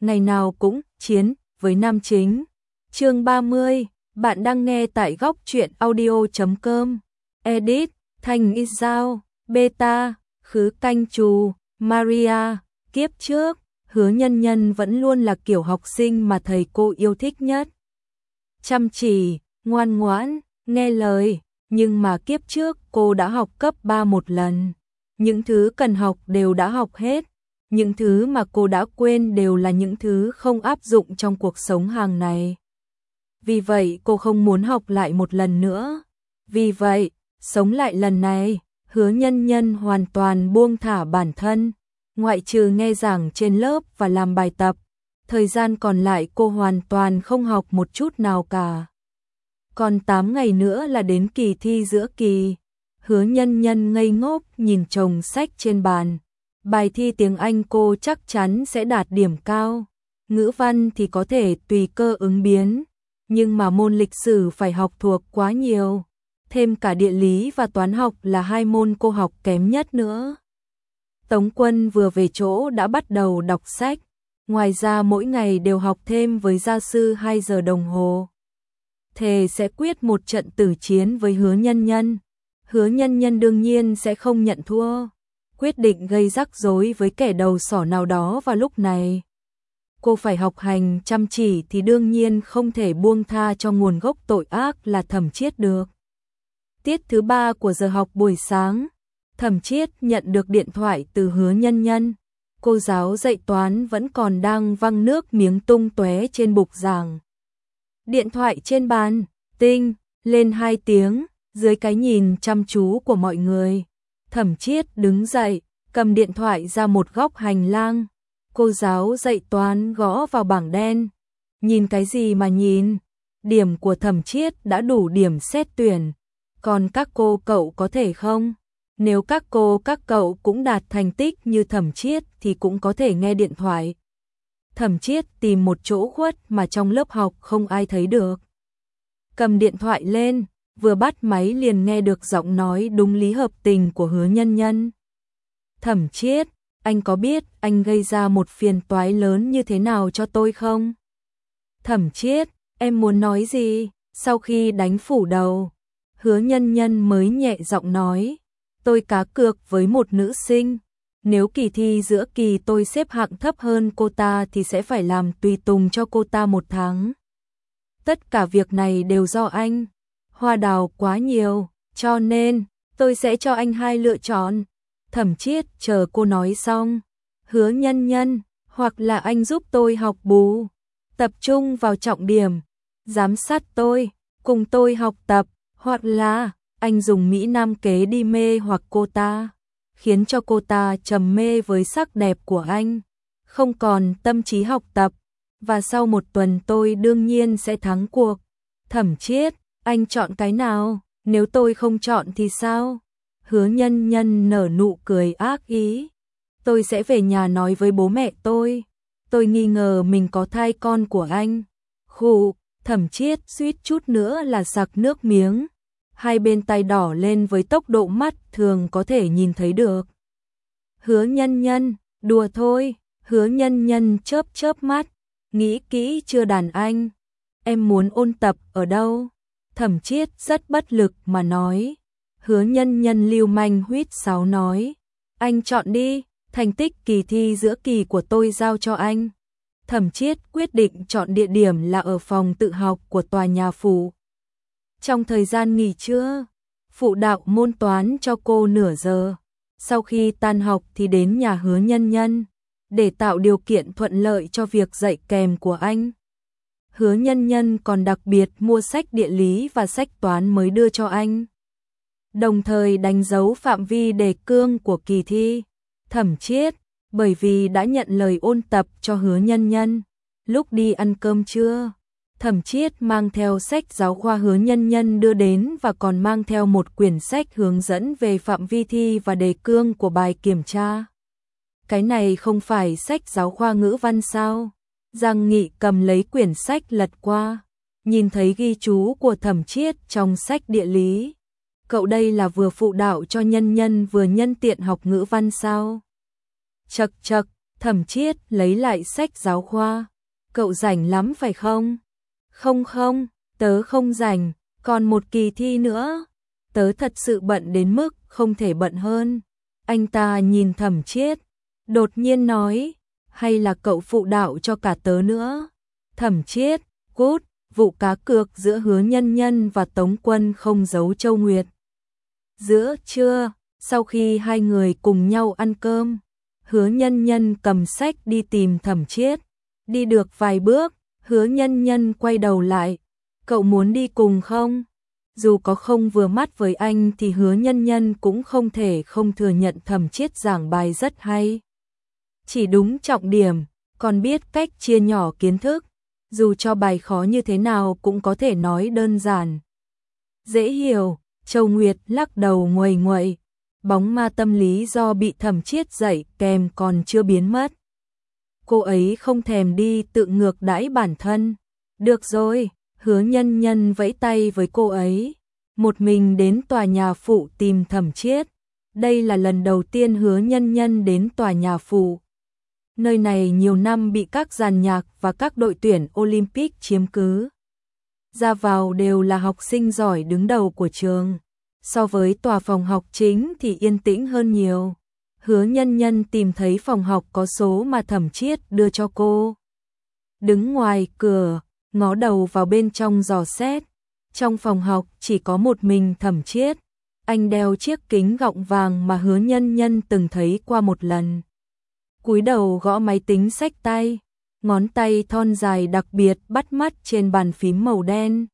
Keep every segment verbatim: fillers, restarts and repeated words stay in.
ngày nào cũng chiến với nam chính. Chương ba mươi, bạn đang nghe tại góc truyện audio chấm com. Edit, Thành Ít Giao, Beta, Khứ Canh Trù, Maria. Kiếp trước, Hứa Nhân Nhân vẫn luôn là kiểu học sinh mà thầy cô yêu thích nhất. Chăm chỉ, ngoan ngoãn, nghe lời, nhưng mà kiếp trước cô đã học cấp ba một lần. Những thứ cần học đều đã học hết. Những thứ mà cô đã quên đều là những thứ không áp dụng trong cuộc sống hàng ngày. Vì vậy cô không muốn học lại một lần nữa. Vì vậy, sống lại lần này, Hứa Nhân Nhân hoàn toàn buông thả bản thân. Ngoại trừ nghe giảng trên lớp và làm bài tập, thời gian còn lại cô hoàn toàn không học một chút nào cả. Còn tám ngày nữa là đến kỳ thi giữa kỳ. Hứa Nhân Nhân ngây ngốc nhìn chồng sách trên bàn. Bài thi tiếng Anh cô chắc chắn sẽ đạt điểm cao. Ngữ văn thì có thể tùy cơ ứng biến. Nhưng mà môn lịch sử phải học thuộc quá nhiều. Thêm cả địa lý và toán học là hai môn cô học kém nhất nữa. Tống Quân vừa về chỗ đã bắt đầu đọc sách. Ngoài ra mỗi ngày đều học thêm với gia sư hai giờ đồng hồ. Thề sẽ quyết một trận tử chiến với Hứa Nhân Nhân. Hứa Nhân Nhân đương nhiên sẽ không nhận thua. Quyết định gây rắc rối với kẻ đầu sỏ nào đó vào lúc này. Cô phải học hành chăm chỉ thì đương nhiên không thể buông tha cho nguồn gốc tội ác là Thẩm Chiết được. Tiết thứ ba của giờ học buổi sáng, Thẩm Chiết nhận được điện thoại từ Hứa Nhân Nhân. Cô giáo dạy toán vẫn còn đang văng nước miếng tung tóe trên bục giảng. Điện thoại trên bàn, tinh, lên hai tiếng, dưới cái nhìn chăm chú của mọi người. Thẩm Chiết đứng dậy, cầm điện thoại ra một góc hành lang. Cô giáo dạy toán gõ vào bảng đen. Nhìn cái gì mà nhìn? Điểm của Thẩm Chiết đã đủ điểm xét tuyển. Còn các cô cậu có thể không? Nếu các cô các cậu cũng đạt thành tích như Thẩm Chiết thì cũng có thể nghe điện thoại. Thẩm Chiết tìm một chỗ khuất mà trong lớp học không ai thấy được. Cầm điện thoại lên, vừa bắt máy liền nghe được giọng nói đúng lý hợp tình của Hứa Nhân Nhân. Thẩm Chiết, anh có biết anh gây ra một phiền toái lớn như thế nào cho tôi không? Thẩm Chiết, em muốn nói gì? Sau khi đánh phủ đầu, Hứa Nhân Nhân mới nhẹ giọng nói, tôi cá cược với một nữ sinh. Nếu kỳ thi giữa kỳ tôi xếp hạng thấp hơn cô ta thì sẽ phải làm tùy tùng cho cô ta một tháng. Tất cả việc này đều do anh. Hoa đào quá nhiều, cho nên tôi sẽ cho anh hai lựa chọn. Thẩm Chiết chờ cô nói xong. Hứa Nhân Nhân, hoặc là anh giúp tôi học bù, tập trung vào trọng điểm, giám sát tôi, cùng tôi học tập, hoặc là anh dùng Mỹ Nam kế đi mê hoặc cô ta, khiến cho cô ta trầm mê với sắc đẹp của anh, không còn tâm trí học tập, và sau một tuần tôi đương nhiên sẽ thắng cuộc. Thẩm Chiết, anh chọn cái nào? Nếu tôi không chọn thì sao? Hứa Nhân Nhân nở nụ cười ác ý. Tôi sẽ về nhà nói với bố mẹ tôi. Tôi nghi ngờ mình có thai con của anh. Khụ, Thẩm Chiết suýt chút nữa là sặc nước miếng. Hai bên tay đỏ lên với tốc độ mắt thường có thể nhìn thấy được. Hứa Nhân Nhân, đùa thôi. Hứa Nhân Nhân chớp chớp mắt. Nghĩ kỹ chưa đàn anh? Em muốn ôn tập ở đâu? Thẩm Chiết rất bất lực mà nói. Hứa Nhân Nhân lưu manh huýt sáo nói. Anh chọn đi, thành tích kỳ thi giữa kỳ của tôi giao cho anh. Thẩm Chiết quyết định chọn địa điểm là ở phòng tự học của tòa nhà phủ. Trong thời gian nghỉ trưa, phụ đạo môn toán cho cô nửa giờ. Sau khi tan học thì đến nhà Hứa Nhân Nhân, để tạo điều kiện thuận lợi cho việc dạy kèm của anh. Hứa Nhân Nhân còn đặc biệt mua sách địa lý và sách toán mới đưa cho anh. Đồng thời đánh dấu phạm vi đề cương của kỳ thi. Thẩm Chiết, bởi vì đã nhận lời ôn tập cho Hứa Nhân Nhân. Lúc đi ăn cơm trưa, Thẩm Chiết mang theo sách giáo khoa Hứa Nhân Nhân đưa đến và còn mang theo một quyển sách hướng dẫn về phạm vi thi và đề cương của bài kiểm tra. Cái này không phải sách giáo khoa ngữ văn sao? Giang Nghị cầm lấy quyển sách lật qua, nhìn thấy ghi chú của Thẩm Chiết trong sách địa lý. Cậu đây là vừa phụ đạo cho Nhân Nhân vừa nhân tiện học ngữ văn sao? Chậc chậc, Thẩm Chiết lấy lại sách giáo khoa. Cậu rảnh lắm phải không? Không không, tớ không rảnh, còn một kỳ thi nữa. Tớ thật sự bận đến mức không thể bận hơn. Anh ta nhìn Thẩm Chiết, đột nhiên nói, hay là cậu phụ đạo cho cả tớ nữa. Thẩm Chiết, cút, vụ cá cược giữa Hứa Nhân Nhân và Tống Quân không giấu Châu Nguyệt. Giữa trưa, sau khi hai người cùng nhau ăn cơm, Hứa Nhân Nhân cầm sách đi tìm Thẩm Chiết. Đi được vài bước, Hứa Nhân Nhân quay đầu lại, cậu muốn đi cùng không? Dù có không vừa mắt với anh thì Hứa Nhân Nhân cũng không thể không thừa nhận Thẩm Chiết giảng bài rất hay. Chỉ đúng trọng điểm, còn biết cách chia nhỏ kiến thức, dù cho bài khó như thế nào cũng có thể nói đơn giản. Dễ hiểu, Châu Nguyệt lắc đầu nguầy nguậy, bóng ma tâm lý do bị Thẩm Chiết dạy kèm còn chưa biến mất. Cô ấy không thèm đi tự ngược đãi bản thân. Được rồi, Hứa Nhân Nhân vẫy tay với cô ấy, một mình đến tòa nhà phụ tìm Thẩm Chiết. Đây là lần đầu tiên Hứa Nhân Nhân đến tòa nhà phụ. Nơi này nhiều năm bị các dàn nhạc và các đội tuyển Olympic chiếm cứ. Ra vào đều là học sinh giỏi đứng đầu của trường. So với tòa phòng học chính thì yên tĩnh hơn nhiều. Hứa Nhân Nhân tìm thấy phòng học có số mà Thẩm Chiết đưa cho cô. Đứng ngoài cửa, ngó đầu vào bên trong dò xét. Trong phòng học chỉ có một mình Thẩm Chiết. Anh đeo chiếc kính gọng vàng mà Hứa Nhân Nhân từng thấy qua một lần. Cúi đầu gõ máy tính xách tay, ngón tay thon dài đặc biệt bắt mắt trên bàn phím màu đen.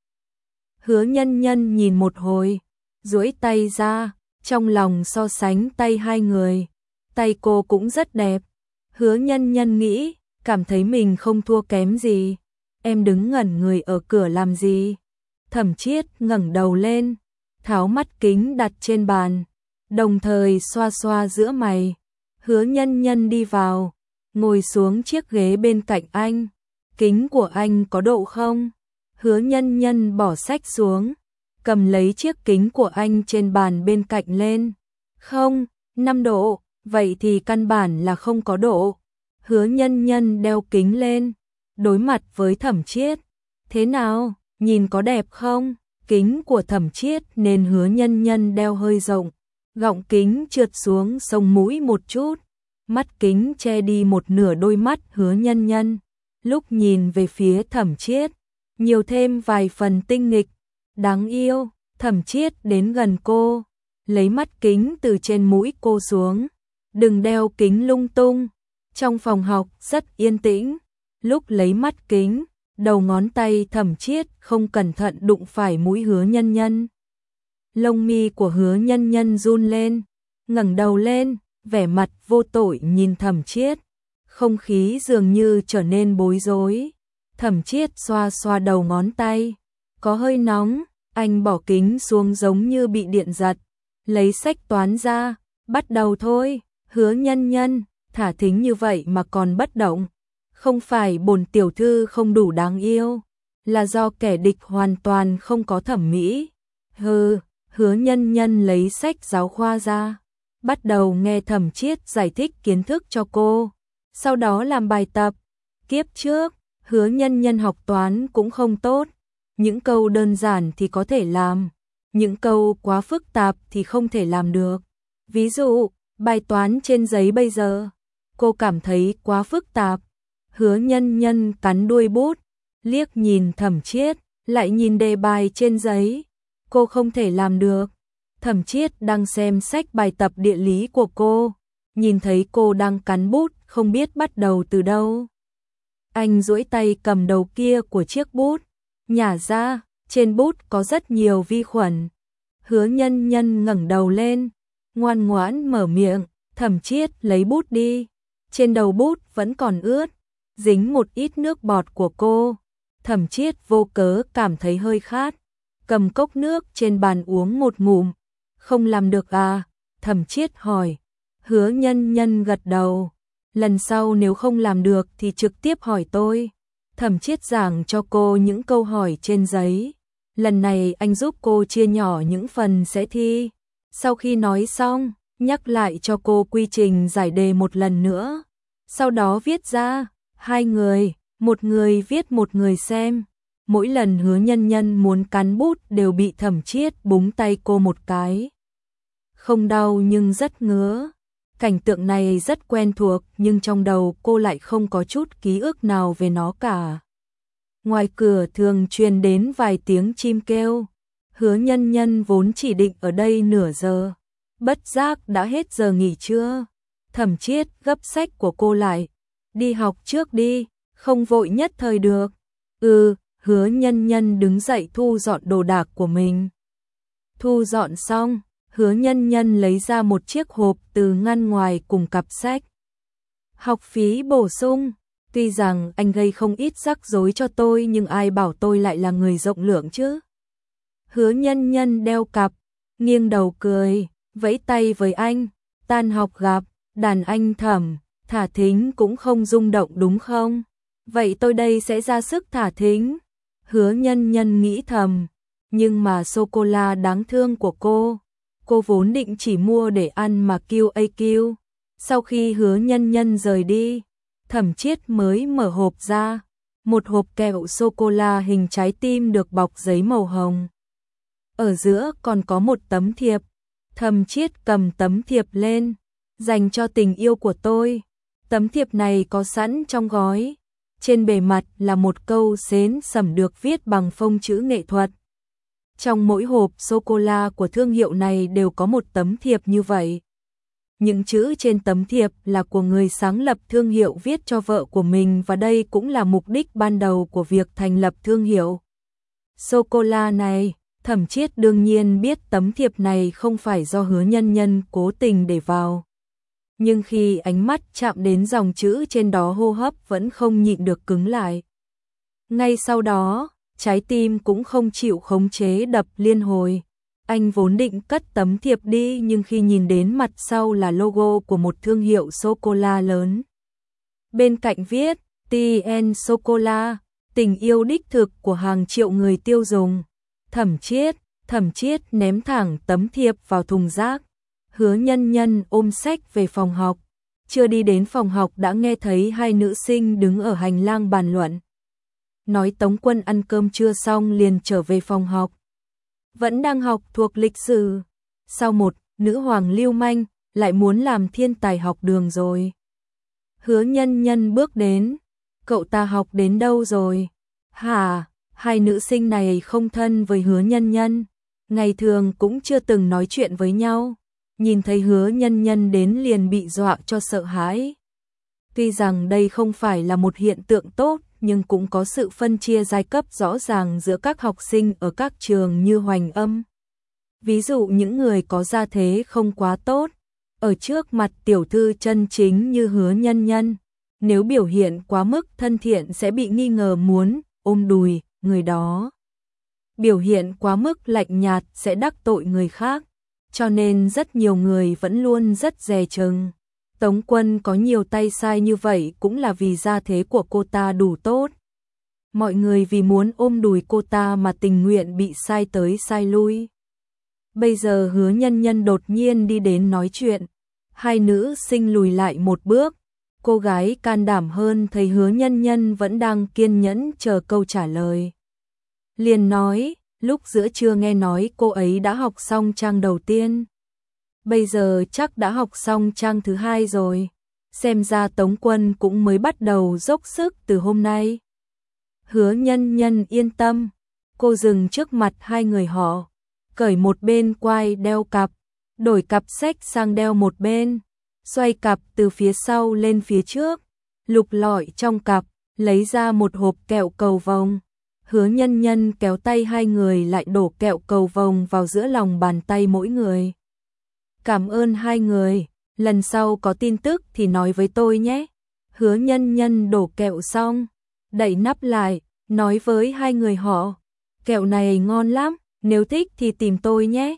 Hứa Nhân Nhân nhìn một hồi, duỗi tay ra, trong lòng so sánh tay hai người. Tay cô cũng rất đẹp. Hứa Nhân Nhân nghĩ, cảm thấy mình không thua kém gì. Em đứng ngẩn người ở cửa làm gì? Thẩm Chiết ngẩng đầu lên, tháo mắt kính đặt trên bàn, đồng thời xoa xoa giữa mày. Hứa Nhân Nhân đi vào, ngồi xuống chiếc ghế bên cạnh anh. Kính của anh có độ không? Hứa Nhân Nhân bỏ sách xuống, cầm lấy chiếc kính của anh trên bàn bên cạnh lên. Không, năm độ, vậy thì căn bản là không có độ. Hứa Nhân Nhân đeo kính lên, đối mặt với Thẩm Chiết. Thế nào, nhìn có đẹp không? Kính của Thẩm Chiết nên Hứa Nhân Nhân đeo hơi rộng. Gọng kính trượt xuống sống mũi một chút, mắt kính che đi một nửa đôi mắt Hứa Nhân Nhân. Lúc nhìn về phía Thẩm Chiết, nhiều thêm vài phần tinh nghịch, đáng yêu. Thẩm Chiết đến gần cô, lấy mắt kính từ trên mũi cô xuống. Đừng đeo kính lung tung. Trong phòng học rất yên tĩnh. Lúc lấy mắt kính, đầu ngón tay Thẩm Chiết không cẩn thận đụng phải mũi Hứa Nhân Nhân. Lông mi của Hứa Nhân Nhân run lên, ngẩng đầu lên, vẻ mặt vô tội nhìn Thẩm Chiết. Không khí dường như trở nên bối rối. Thẩm Chiết xoa xoa đầu ngón tay, có hơi nóng. Anh bỏ kính xuống giống như bị điện giật, lấy sách toán ra, bắt đầu thôi. Hứa Nhân Nhân, thả thính như vậy mà còn bất động. Không phải bổn tiểu thư không đủ đáng yêu, là do kẻ địch hoàn toàn không có thẩm mỹ. Hừ. Hứa Nhân Nhân lấy sách giáo khoa ra, bắt đầu nghe Thẩm Chiết giải thích kiến thức cho cô, sau đó làm bài tập. Kiếp trước, Hứa Nhân Nhân học toán cũng không tốt, những câu đơn giản thì có thể làm, những câu quá phức tạp thì không thể làm được. Ví dụ, bài toán trên giấy bây giờ, cô cảm thấy quá phức tạp. Hứa Nhân Nhân cắn đuôi bút, liếc nhìn Thẩm Chiết, lại nhìn đề bài trên giấy. Cô không thể làm được. Thẩm Chiết đang xem sách bài tập địa lý của cô, nhìn thấy cô đang cắn bút, không biết bắt đầu từ đâu. Anh duỗi tay cầm đầu kia của chiếc bút, nhả ra, trên bút có rất nhiều vi khuẩn. Hứa Nhân Nhân ngẩng đầu lên, ngoan ngoãn mở miệng. Thẩm Chiết lấy bút đi, trên đầu bút vẫn còn ướt, dính một ít nước bọt của cô. Thẩm Chiết vô cớ cảm thấy hơi khát, cầm cốc nước trên bàn uống một ngụm. Không làm được à? Thẩm Chiết hỏi. Hứa Nhân Nhân gật đầu. Lần sau nếu không làm được thì trực tiếp hỏi tôi. Thẩm Chiết giảng cho cô những câu hỏi trên giấy. Lần này anh giúp cô chia nhỏ những phần sẽ thi. Sau khi nói xong, nhắc lại cho cô quy trình giải đề một lần nữa. Sau đó viết ra, hai người, một người viết một người xem. Mỗi lần Hứa Nhân Nhân muốn cắn bút đều bị Thẩm Chiết búng tay cô một cái. Không đau nhưng rất ngứa. Cảnh tượng này rất quen thuộc nhưng trong đầu cô lại không có chút ký ức nào về nó cả. Ngoài cửa thường truyền đến vài tiếng chim kêu. Hứa Nhân Nhân vốn chỉ định ở đây nửa giờ. Bất giác đã hết giờ nghỉ trưa. Thẩm Chiết gấp sách của cô lại. Đi học trước đi, không vội nhất thời được. Ừ, Hứa Nhân Nhân đứng dậy thu dọn đồ đạc của mình. Thu dọn xong, Hứa Nhân Nhân lấy ra một chiếc hộp từ ngăn ngoài cùng cặp sách. Học phí bổ sung, tuy rằng anh gây không ít rắc rối cho tôi nhưng ai bảo tôi lại là người rộng lượng chứ. Hứa Nhân Nhân đeo cặp, nghiêng đầu cười, vẫy tay với anh, tan học gặp, đàn anh Thẩm, thả thính cũng không rung động đúng không? Vậy tôi đây sẽ ra sức thả thính. Hứa Nhân Nhân nghĩ thầm, nhưng mà sô-cô-la đáng thương của cô, cô vốn định chỉ mua để ăn mà kêu a kêu. Sau khi Hứa Nhân Nhân rời đi, Thẩm Chiết mới mở hộp ra, một hộp kẹo sô-cô-la hình trái tim được bọc giấy màu hồng. Ở giữa còn có một tấm thiệp. Thẩm Chiết cầm tấm thiệp lên, dành cho tình yêu của tôi. Tấm thiệp này có sẵn trong gói. Trên bề mặt là một câu xến sẩm được viết bằng phông chữ nghệ thuật. Trong mỗi hộp sô-cô-la của thương hiệu này đều có một tấm thiệp như vậy. Những chữ trên tấm thiệp là của người sáng lập thương hiệu viết cho vợ của mình và đây cũng là mục đích ban đầu của việc thành lập thương hiệu sô-cô-la này. Thẩm Chiết đương nhiên biết tấm thiệp này không phải do Hứa Nhân Nhân cố tình để vào. Nhưng khi ánh mắt chạm đến dòng chữ trên đó hô hấp vẫn không nhịn được cứng lại. Ngay sau đó, trái tim cũng không chịu khống chế đập liên hồi. Anh vốn định cất tấm thiệp đi nhưng khi nhìn đến mặt sau là logo của một thương hiệu sô-cô-la lớn. Bên cạnh viết, tê en Sô-cô-la, tình yêu đích thực của hàng triệu người tiêu dùng. Thẩm Chiết, Thẩm Chiết ném thẳng tấm thiệp vào thùng rác. Hứa Nhân Nhân ôm sách về phòng học. Chưa đi đến phòng học đã nghe thấy hai nữ sinh đứng ở hành lang bàn luận. Nói Tống Quân ăn cơm trưa xong liền trở về phòng học. Vẫn đang học thuộc lịch sử. Sau một nữ hoàng lưu manh, lại muốn làm thiên tài học đường rồi. Hứa Nhân Nhân bước đến. Cậu ta học đến đâu rồi? Hả? Hai nữ sinh này không thân với Hứa Nhân Nhân. Ngày thường cũng chưa từng nói chuyện với nhau. Nhìn thấy Hứa Nhân Nhân đến liền bị dọa cho sợ hãi. Tuy rằng đây không phải là một hiện tượng tốt, nhưng cũng có sự phân chia giai cấp rõ ràng giữa các học sinh ở các trường như Hoành Âm. Ví dụ những người có gia thế không quá tốt, ở trước mặt tiểu thư chân chính như Hứa Nhân Nhân, nếu biểu hiện quá mức thân thiện sẽ bị nghi ngờ muốn ôm đùi người đó. Biểu hiện quá mức lạnh nhạt sẽ đắc tội người khác. Cho nên rất nhiều người vẫn luôn rất dè chừng. Tống Quân có nhiều tay sai như vậy cũng là vì gia thế của cô ta đủ tốt. Mọi người vì muốn ôm đùi cô ta mà tình nguyện bị sai tới sai lui. Bây giờ Hứa Nhân Nhân đột nhiên đi đến nói chuyện. Hai nữ sinh lùi lại một bước. Cô gái can đảm hơn thấy Hứa Nhân Nhân vẫn đang kiên nhẫn chờ câu trả lời. Liền nói, lúc giữa trưa nghe nói cô ấy đã học xong trang đầu tiên. Bây giờ chắc đã học xong trang thứ hai rồi. Xem ra Tống Quân cũng mới bắt đầu dốc sức từ hôm nay. Hứa Nhân Nhân yên tâm. Cô dừng trước mặt hai người họ. Cởi một bên quai đeo cặp. Đổi cặp sách sang đeo một bên. Xoay cặp từ phía sau lên phía trước. Lục lọi trong cặp. Lấy ra một hộp kẹo cầu vồng. Hứa Nhân Nhân kéo tay hai người lại đổ kẹo cầu vồng vào giữa lòng bàn tay mỗi người. Cảm ơn hai người, lần sau có tin tức thì nói với tôi nhé. Hứa Nhân Nhân đổ kẹo xong, đậy nắp lại, nói với hai người họ. Kẹo này ngon lắm, nếu thích thì tìm tôi nhé.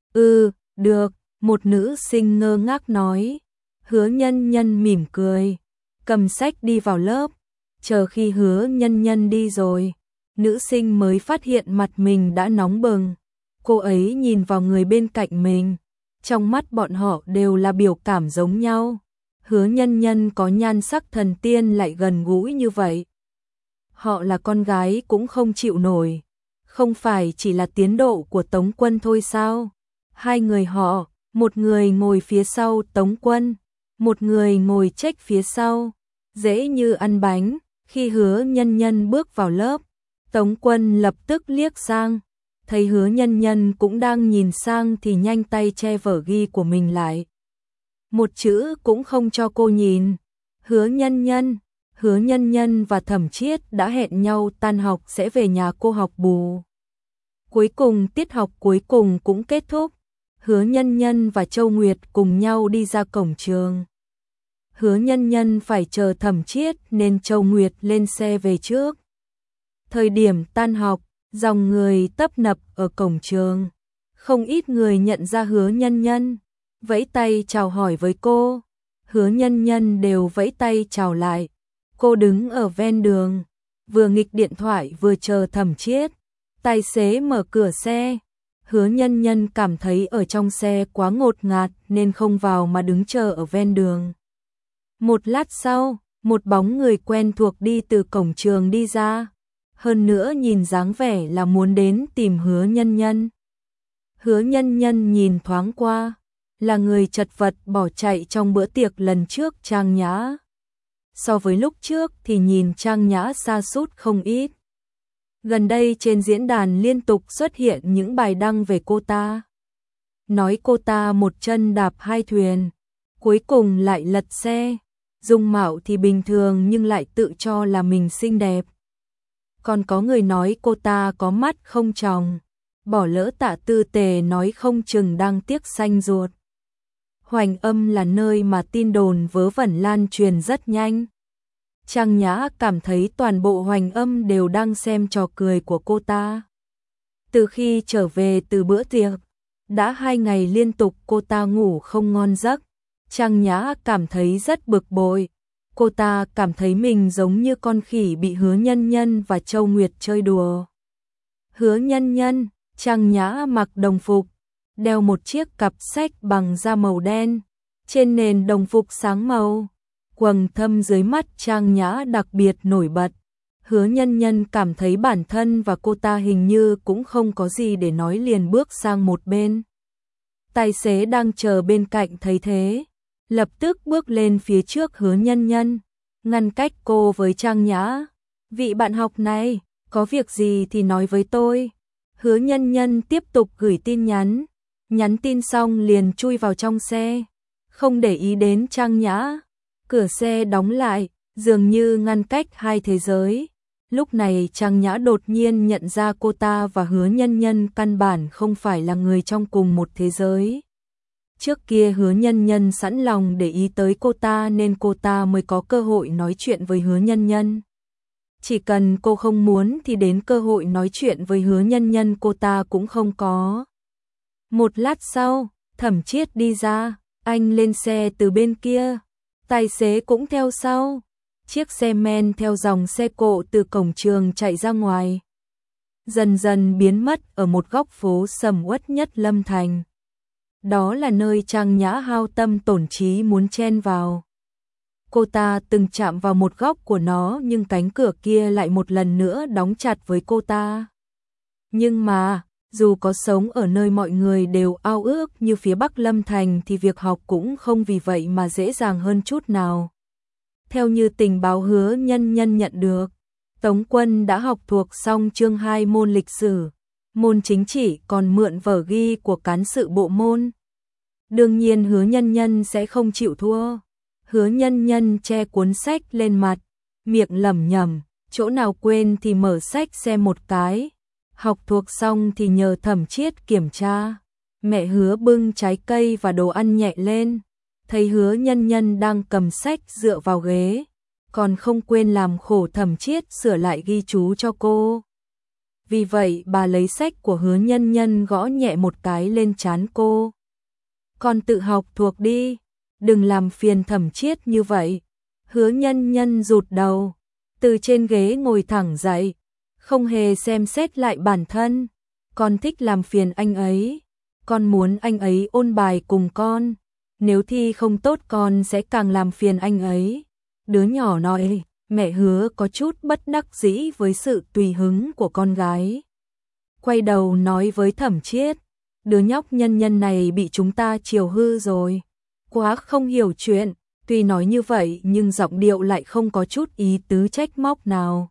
Ừ, được, một nữ sinh ngơ ngác nói. Hứa Nhân Nhân mỉm cười, cầm sách đi vào lớp. Chờ khi Hứa Nhân Nhân đi rồi, nữ sinh mới phát hiện mặt mình đã nóng bừng. Cô ấy nhìn vào người bên cạnh mình. Trong mắt bọn họ đều là biểu cảm giống nhau. Hứa Nhân Nhân có nhan sắc thần tiên lại gần gũi như vậy. Họ là con gái cũng không chịu nổi. Không phải chỉ là tiến độ của Tống Quân thôi sao? Hai người họ, một người ngồi phía sau Tống Quân, một người ngồi chếch phía sau, dễ như ăn bánh. Khi Hứa Nhân Nhân bước vào lớp, Tống Quân lập tức liếc sang, thấy Hứa Nhân Nhân cũng đang nhìn sang thì nhanh tay che vở ghi của mình lại. Một chữ cũng không cho cô nhìn. Hứa Nhân Nhân, Hứa Nhân Nhân và Thẩm Chiết đã hẹn nhau tan học sẽ về nhà cô học bù. Cuối cùng tiết học cuối cùng cũng kết thúc. Hứa Nhân Nhân và Châu Nguyệt cùng nhau đi ra cổng trường. Hứa Nhân Nhân phải chờ Thẩm Chiết nên Châu Nguyệt lên xe về trước. Thời điểm tan học, dòng người tấp nập ở cổng trường. Không ít người nhận ra Hứa Nhân Nhân, vẫy tay chào hỏi với cô. Hứa Nhân Nhân đều vẫy tay chào lại. Cô đứng ở ven đường, vừa nghịch điện thoại vừa chờ Thẩm Chiết. Tài xế mở cửa xe. Hứa Nhân Nhân cảm thấy ở trong xe quá ngột ngạt nên không vào mà đứng chờ ở ven đường. Một lát sau, một bóng người quen thuộc đi từ cổng trường đi ra. Hơn nữa nhìn dáng vẻ là muốn đến tìm Hứa Nhân Nhân. Hứa Nhân Nhân nhìn thoáng qua, là người chật vật bỏ chạy trong bữa tiệc lần trước Trang Nhã. So với lúc trước thì nhìn Trang Nhã sa sút không ít. Gần đây trên diễn đàn liên tục xuất hiện những bài đăng về cô ta. Nói cô ta một chân đạp hai thuyền, cuối cùng lại lật xe. Dung mạo thì bình thường nhưng lại tự cho là mình xinh đẹp. Còn có người nói cô ta có mắt không tròng, bỏ lỡ Tạ Tư Tề nói không chừng đang tiếc xanh ruột. Hoành Âm là nơi mà tin đồn vớ vẩn lan truyền rất nhanh. Trang Nhã cảm thấy toàn bộ Hoành Âm đều đang xem trò cười của cô ta. Từ khi trở về từ bữa tiệc, đã hai ngày liên tục cô ta ngủ không ngon giấc. Trang Nhã cảm thấy rất bực bội. Cô ta cảm thấy mình giống như con khỉ bị Hứa Nhân Nhân và Châu Nguyệt chơi đùa. Hứa Nhân Nhân, Trang Nhã mặc đồng phục, đeo một chiếc cặp sách bằng da màu đen, trên nền đồng phục sáng màu. Quầng thâm dưới mắt Trang Nhã đặc biệt nổi bật. Hứa Nhân Nhân cảm thấy bản thân và cô ta hình như cũng không có gì để nói liền bước sang một bên. Tài xế đang chờ bên cạnh thấy thế, lập tức bước lên phía trước Hứa Nhân Nhân, ngăn cách cô với Trang Nhã. Vị bạn học này, có việc gì thì nói với tôi. Hứa Nhân Nhân tiếp tục gửi tin nhắn, nhắn tin xong liền chui vào trong xe, không để ý đến Trang Nhã. Cửa xe đóng lại, dường như ngăn cách hai thế giới. Lúc này Trang Nhã đột nhiên nhận ra cô ta và Hứa Nhân Nhân căn bản không phải là người trong cùng một thế giới. Trước kia Hứa Nhân Nhân sẵn lòng để ý tới cô ta nên cô ta mới có cơ hội nói chuyện với Hứa Nhân Nhân. Chỉ cần cô không muốn thì đến cơ hội nói chuyện với Hứa Nhân Nhân cô ta cũng không có. Một lát sau, Thẩm Chiết đi ra, anh lên xe từ bên kia. Tài xế cũng theo sau. Chiếc xe men theo dòng xe cộ từ cổng trường chạy ra ngoài. Dần dần biến mất ở một góc phố sầm uất nhất Lâm Thành. Đó là nơi Trang Nhã hao tâm tổn trí muốn chen vào. Cô ta từng chạm vào một góc của nó nhưng cánh cửa kia lại một lần nữa đóng chặt với cô ta. Nhưng mà, dù có sống ở nơi mọi người đều ao ước như phía Bắc Lâm Thành thì việc học cũng không vì vậy mà dễ dàng hơn chút nào. Theo như tình báo Hứa Nhân Nhân nhận được, Tống Quân đã học thuộc xong chương hai môn lịch sử, môn chính trị còn mượn vở ghi của cán sự bộ môn. Đương nhiên Hứa Nhân Nhân sẽ không chịu thua. Hứa Nhân Nhân che cuốn sách lên mặt, miệng lẩm nhẩm, chỗ nào quên thì mở sách xem một cái. Học thuộc xong thì nhờ Thẩm Chiết kiểm tra. Mẹ Hứa bưng trái cây và đồ ăn nhẹ lên, thấy Hứa Nhân Nhân đang cầm sách dựa vào ghế, còn không quên làm khổ Thẩm Chiết sửa lại ghi chú cho cô. Vì vậy bà lấy sách của Hứa Nhân Nhân gõ nhẹ một cái lên trán cô. Con tự học thuộc đi, đừng làm phiền Thẩm Chiết như vậy. Hứa Nhân Nhân rụt đầu, từ trên ghế ngồi thẳng dậy, không hề xem xét lại bản thân. Con thích làm phiền anh ấy, con muốn anh ấy ôn bài cùng con. nếu thi không tốt con sẽ càng làm phiền anh ấy. Đứa nhỏ nói, mẹ Hứa có chút bất đắc dĩ với sự tùy hứng của con gái. Quay đầu nói với Thẩm Chiết, đứa nhóc Nhân Nhân này bị chúng ta chiều hư rồi, quá không hiểu chuyện. Tuy nói như vậy nhưng giọng điệu lại không có chút ý tứ trách móc nào.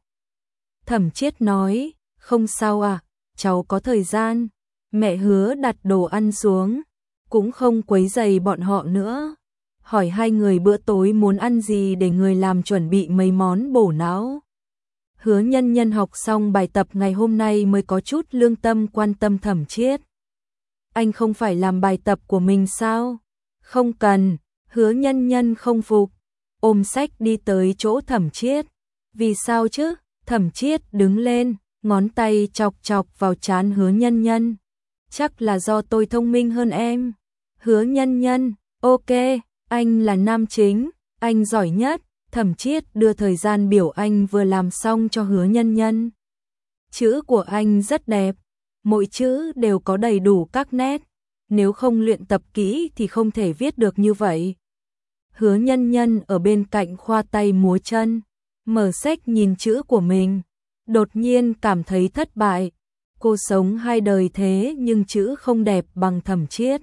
Thẩm Chiết nói, không sao à, cháu có thời gian. Mẹ Hứa đặt đồ ăn xuống, cũng không quấy rầy bọn họ nữa. Hỏi hai người bữa tối muốn ăn gì để người làm chuẩn bị mấy món bổ não. Hứa Nhân Nhân học xong bài tập ngày hôm nay mới có chút lương tâm quan tâm Thẩm Chiết. Anh không phải làm bài tập của mình sao? Không cần. Hứa Nhân Nhân không phục, ôm sách đi tới chỗ Thẩm Chiết. Vì sao chứ? Thẩm Chiết đứng lên, ngón tay chọc chọc vào trán Hứa Nhân Nhân. Chắc là do tôi thông minh hơn em. Hứa Nhân Nhân, ok, anh là nam chính, anh giỏi nhất. Thẩm Chiết đưa thời gian biểu anh vừa làm xong cho Hứa Nhân Nhân. Chữ của anh rất đẹp, mỗi chữ đều có đầy đủ các nét. Nếu không luyện tập kỹ thì không thể viết được như vậy. Hứa Nhân Nhân ở bên cạnh khoa tay múa chân, mở sách nhìn chữ của mình, đột nhiên cảm thấy thất bại. Cô sống hai đời thế nhưng chữ không đẹp bằng Thẩm Chiết.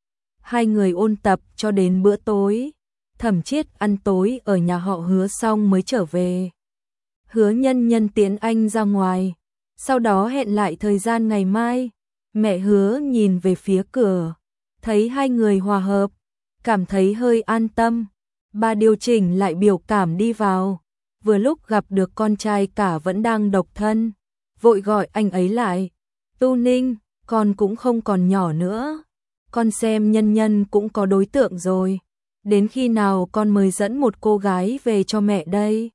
Hai người ôn tập cho đến bữa tối. Thẩm Chiết ăn tối ở nhà họ Hứa xong mới trở về. Hứa Nhân Nhân tiễn anh ra ngoài, sau đó hẹn lại thời gian ngày mai. Mẹ Hứa nhìn về phía cửa, thấy hai người hòa hợp, cảm thấy hơi an tâm. Bà điều chỉnh lại biểu cảm đi vào, vừa lúc gặp được con trai cả vẫn đang độc thân, vội gọi anh ấy lại. Tu Ninh, con cũng không còn nhỏ nữa, con xem Nhân Nhân cũng có đối tượng rồi, đến khi nào con mới dẫn một cô gái về cho mẹ đây?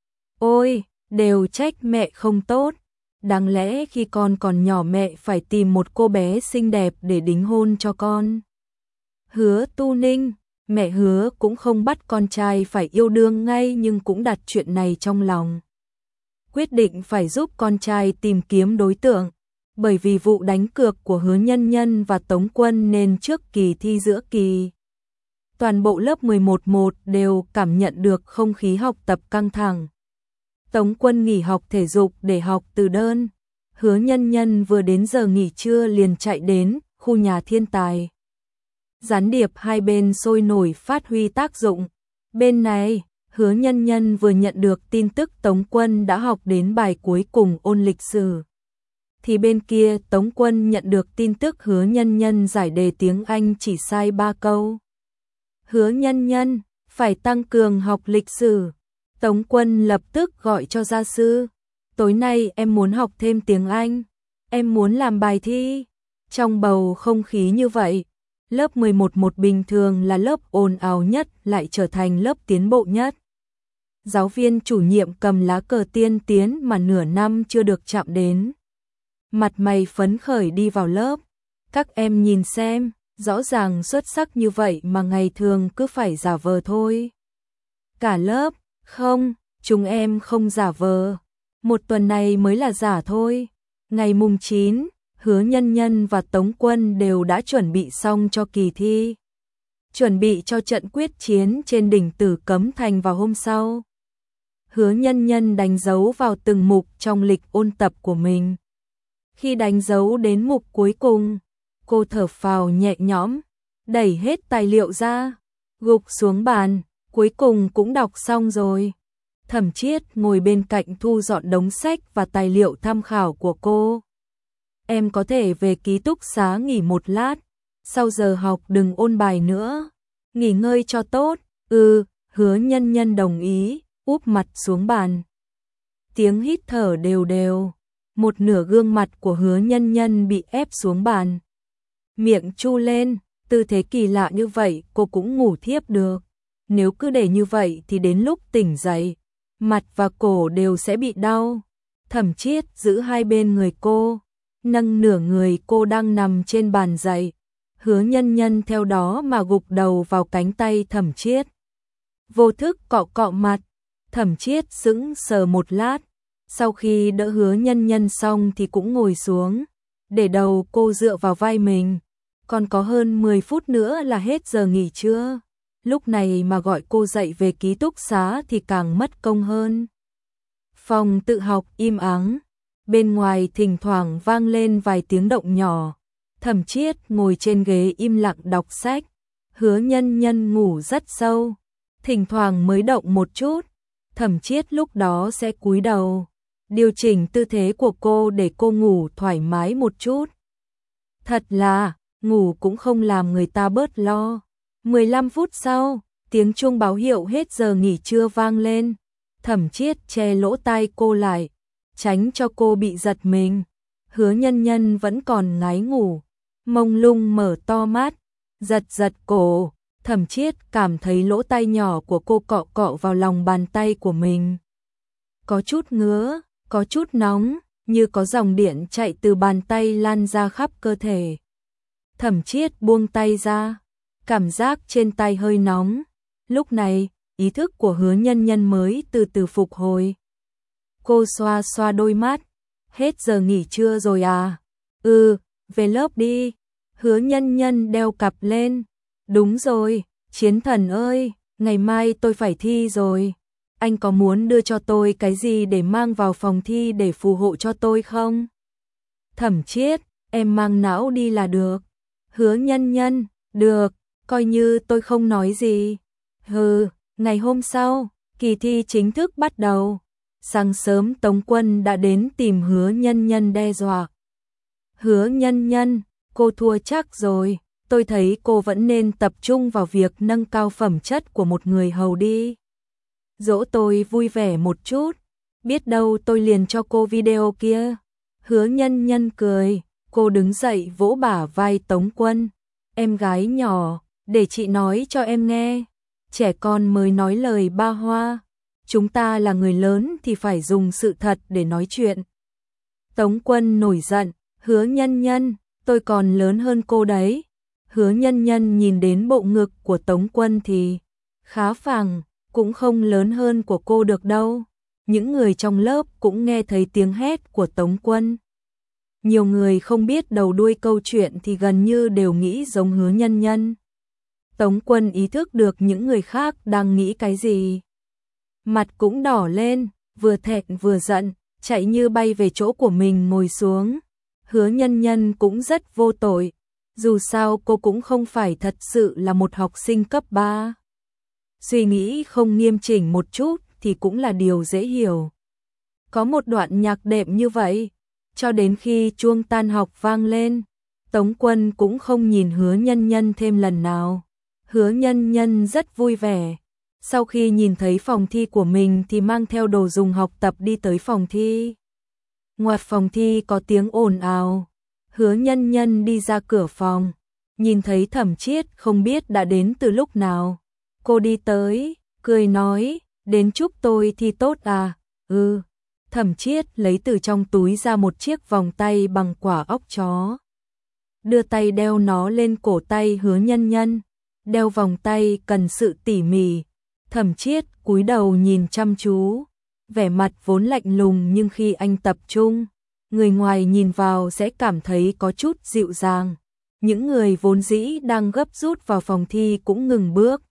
Ôi, đều trách mẹ không tốt. Đáng lẽ khi con còn nhỏ mẹ phải tìm một cô bé xinh đẹp để đính hôn cho con. Hứa Tu Ninh, mẹ Hứa cũng không bắt con trai phải yêu đương ngay nhưng cũng đặt chuyện này trong lòng. Quyết định phải giúp con trai tìm kiếm đối tượng, bởi vì vụ đánh cược của Hứa Nhân Nhân và Tống Quân nên trước kỳ thi giữa kỳ. Toàn bộ lớp mười một một đều cảm nhận được không khí học tập căng thẳng. Tống Quân nghỉ học thể dục để học từ đơn. Hứa Nhân Nhân vừa đến giờ nghỉ trưa liền chạy đến khu nhà thiên tài. Gián điệp hai bên sôi nổi phát huy tác dụng. Bên này, Hứa Nhân Nhân vừa nhận được tin tức Tống Quân đã học đến bài cuối cùng ôn lịch sử. Thì bên kia Tống Quân nhận được tin tức Hứa Nhân Nhân giải đề tiếng Anh chỉ sai ba câu. Hứa Nhân Nhân, phải tăng cường học lịch sử. Tống Quân lập tức gọi cho gia sư. Tối nay em muốn học thêm tiếng Anh. Em muốn làm bài thi. Trong bầu không khí như vậy, lớp mười một một bình thường là lớp ồn ào nhất lại trở thành lớp tiến bộ nhất. Giáo viên chủ nhiệm cầm lá cờ tiên tiến mà nửa năm chưa được chạm đến. Mặt mày phấn khởi đi vào lớp. Các em nhìn xem, rõ ràng xuất sắc như vậy mà ngày thường cứ phải giả vờ thôi. Cả lớp, không, chúng em không giả vờ. Một tuần này mới là giả thôi. Ngày mùng chín, Hứa Nhân Nhân và Tống Quân đều đã chuẩn bị xong cho kỳ thi. Chuẩn bị cho trận quyết chiến trên đỉnh Tử Cấm Thành vào hôm sau. Hứa Nhân Nhân đánh dấu vào từng mục trong lịch ôn tập của mình. Khi đánh dấu đến mục cuối cùng, cô thở phào nhẹ nhõm, đẩy hết tài liệu ra, gục xuống bàn, cuối cùng cũng đọc xong rồi. Thẩm Chiết ngồi bên cạnh thu dọn đống sách và tài liệu tham khảo của cô. Em có thể về ký túc xá nghỉ một lát, sau giờ học đừng ôn bài nữa, nghỉ ngơi cho tốt. Ừ, Hứa Nhân Nhân đồng ý, úp mặt xuống bàn. Tiếng hít thở đều đều, một nửa gương mặt của Hứa Nhân Nhân bị ép xuống bàn. Miệng chu lên, tư thế kỳ lạ như vậy cô cũng ngủ thiếp được. Nếu cứ để như vậy thì đến lúc tỉnh dậy, mặt và cổ đều sẽ bị đau. Thẩm Chiết giữ hai bên người cô, nâng nửa người cô đang nằm trên bàn dậy. Hứa Nhân Nhân theo đó mà gục đầu vào cánh tay Thẩm Chiết. Vô thức cọ cọ mặt, Thẩm Chiết sững sờ một lát. Sau khi đỡ Hứa Nhân Nhân xong thì cũng ngồi xuống, để đầu cô dựa vào vai mình. còn có hơn mười phút nữa là hết giờ nghỉ trưa. Lúc này mà gọi cô dậy về ký túc xá thì càng mất công hơn. Phòng tự học im ắng, bên ngoài thỉnh thoảng vang lên vài tiếng động nhỏ. Thẩm Chiết ngồi trên ghế im lặng đọc sách, Hứa Nhân Nhân ngủ rất sâu, thỉnh thoảng mới động một chút. Thẩm Chiết lúc đó sẽ cúi đầu, điều chỉnh tư thế của cô để cô ngủ thoải mái một chút. Thật là, ngủ cũng không làm người ta bớt lo. mười lăm phút sau, tiếng chuông báo hiệu hết giờ nghỉ trưa vang lên. Thẩm Chiết che lỗ tai cô lại, tránh cho cô bị giật mình. Hứa Nhân Nhân vẫn còn ngái ngủ, mông lung mở to mắt, giật giật cổ. Thẩm Chiết cảm thấy lỗ tai nhỏ của cô cọ cọ vào lòng bàn tay của mình. Có chút ngứa, có chút nóng, như có dòng điện chạy từ bàn tay lan ra khắp cơ thể. Thẩm Chiết buông tay ra, cảm giác trên tay hơi nóng. Lúc này, ý thức của Hứa Nhân Nhân mới từ từ phục hồi. Cô xoa xoa đôi mắt, hết giờ nghỉ trưa rồi à? Ừ, về lớp đi. Hứa Nhân Nhân đeo cặp lên. Đúng rồi, Chiến Thần ơi, ngày mai tôi phải thi rồi. Anh có muốn đưa cho tôi cái gì để mang vào phòng thi để phù hộ cho tôi không? Thẩm Chiết, em mang não đi là được. Hứa Nhân Nhân, được, coi như tôi không nói gì. Hừ, ngày hôm sau, kỳ thi chính thức bắt đầu. Sáng sớm Tống Quân đã đến tìm Hứa Nhân Nhân đe dọa. Hứa Nhân Nhân, cô thua chắc rồi. Tôi thấy cô vẫn nên tập trung vào việc nâng cao phẩm chất của một người hầu đi. Dỗ tôi vui vẻ một chút, biết đâu tôi liền cho cô video kia. Hứa Nhân Nhân cười, cô đứng dậy vỗ bả vai Tống Quân. Em gái nhỏ, để chị nói cho em nghe. Trẻ con mới nói lời ba hoa. Chúng ta là người lớn thì phải dùng sự thật để nói chuyện. Tống Quân nổi giận, Hứa Nhân Nhân, tôi còn lớn hơn cô đấy. Hứa Nhân Nhân nhìn đến bộ ngực của Tống Quân thì khá phẳng, cũng không lớn hơn của cô được đâu. Những người trong lớp cũng nghe thấy tiếng hét của Tống Quân. Nhiều người không biết đầu đuôi câu chuyện thì gần như đều nghĩ giống Hứa Nhân Nhân. Tống Quân ý thức được những người khác đang nghĩ cái gì. Mặt cũng đỏ lên, vừa thẹn vừa giận, chạy như bay về chỗ của mình ngồi xuống. Hứa Nhân Nhân cũng rất vô tội. Dù sao cô cũng không phải thật sự là một học sinh cấp ba. Suy nghĩ không nghiêm chỉnh một chút thì cũng là điều dễ hiểu. Có một đoạn nhạc đệm như vậy, cho đến khi chuông tan học vang lên, Tống Quân cũng không nhìn Hứa Nhân Nhân thêm lần nào. Hứa Nhân Nhân rất vui vẻ. Sau khi nhìn thấy phòng thi của mình thì mang theo đồ dùng học tập đi tới phòng thi. Ngoài phòng thi có tiếng ồn ào. Hứa Nhân Nhân đi ra cửa phòng, nhìn thấy Thẩm Chiết không biết đã đến từ lúc nào. Cô đi tới, cười nói, đến chúc tôi thi tốt à? Ừ. Thẩm Chiết lấy từ trong túi ra một chiếc vòng tay bằng quả óc chó. Đưa tay đeo nó lên cổ tay Hứa Nhân Nhân. Đeo vòng tay cần sự tỉ mỉ. Thẩm Chiết cúi đầu nhìn chăm chú, vẻ mặt vốn lạnh lùng nhưng khi anh tập trung, người ngoài nhìn vào sẽ cảm thấy có chút dịu dàng. Những người vốn dĩ đang gấp rút vào phòng thi cũng ngừng bước.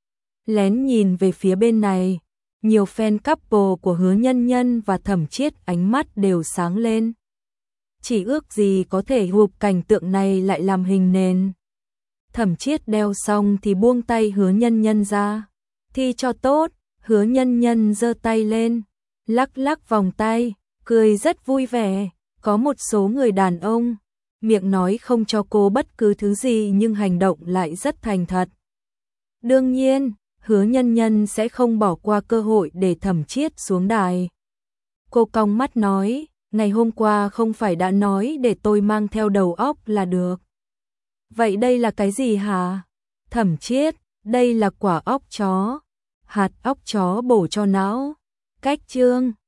Lén nhìn về phía bên này, nhiều fan couple của Hứa Nhân Nhân và Thẩm Chiết ánh mắt đều sáng lên. Chỉ ước gì có thể chụp cảnh tượng này lại làm hình nền. Thẩm Chiết đeo xong thì buông tay Hứa Nhân Nhân ra. Thi cho tốt, Hứa Nhân Nhân giơ tay lên, lắc lắc vòng tay, cười rất vui vẻ. Có một số người đàn ông, miệng nói không cho cô bất cứ thứ gì nhưng hành động lại rất thành thật. Đương nhiên, Hứa Nhân Nhân sẽ không bỏ qua cơ hội để Thẩm Chiết xuống đài. Cô cong mắt nói, ngày hôm qua không phải đã nói để tôi mang theo đầu óc là được. Vậy đây là cái gì hả? Thẩm Chiết, đây là quả óc chó. Hạt óc chó bổ cho não. Cách chương